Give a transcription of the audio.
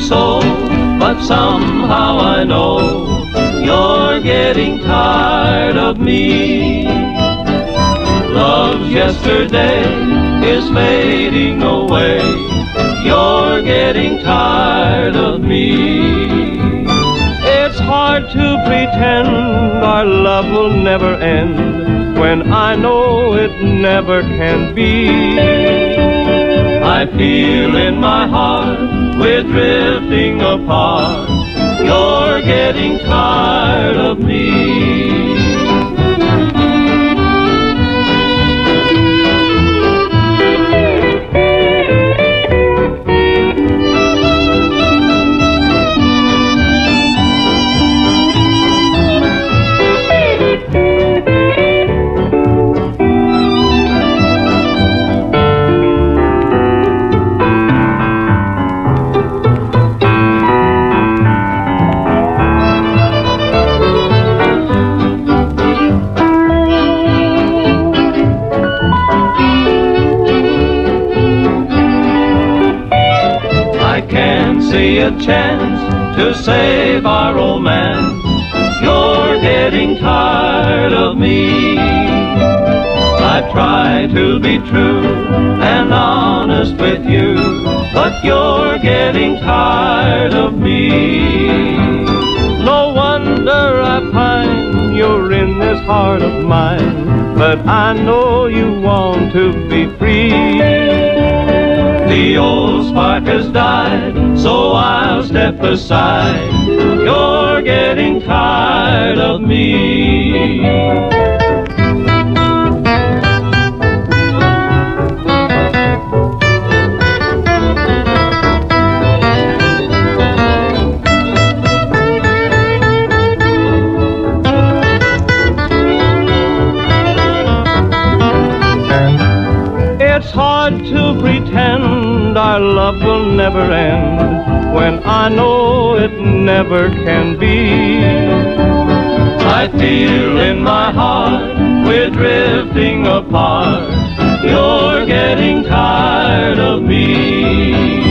so, but somehow I know you're getting tired of me. Love's yesterday is fading away. You're getting tired of me. It's hard to pretend our love will never end when I know it never can be. I feel in my heart we're drifting apart. You're getting tired of me. See a chance to save our romance. You're getting tired of me. I try to be true and honest with you, but you're getting tired of me. No wonder I pine, you're in this heart of mine, but I know you want to be free. The old spark has died, so I'll step aside. You're getting tired of me. It's hard to pretend our love will never end when I know it never can be. I feel in my heart we're drifting apart. You're getting tired of me.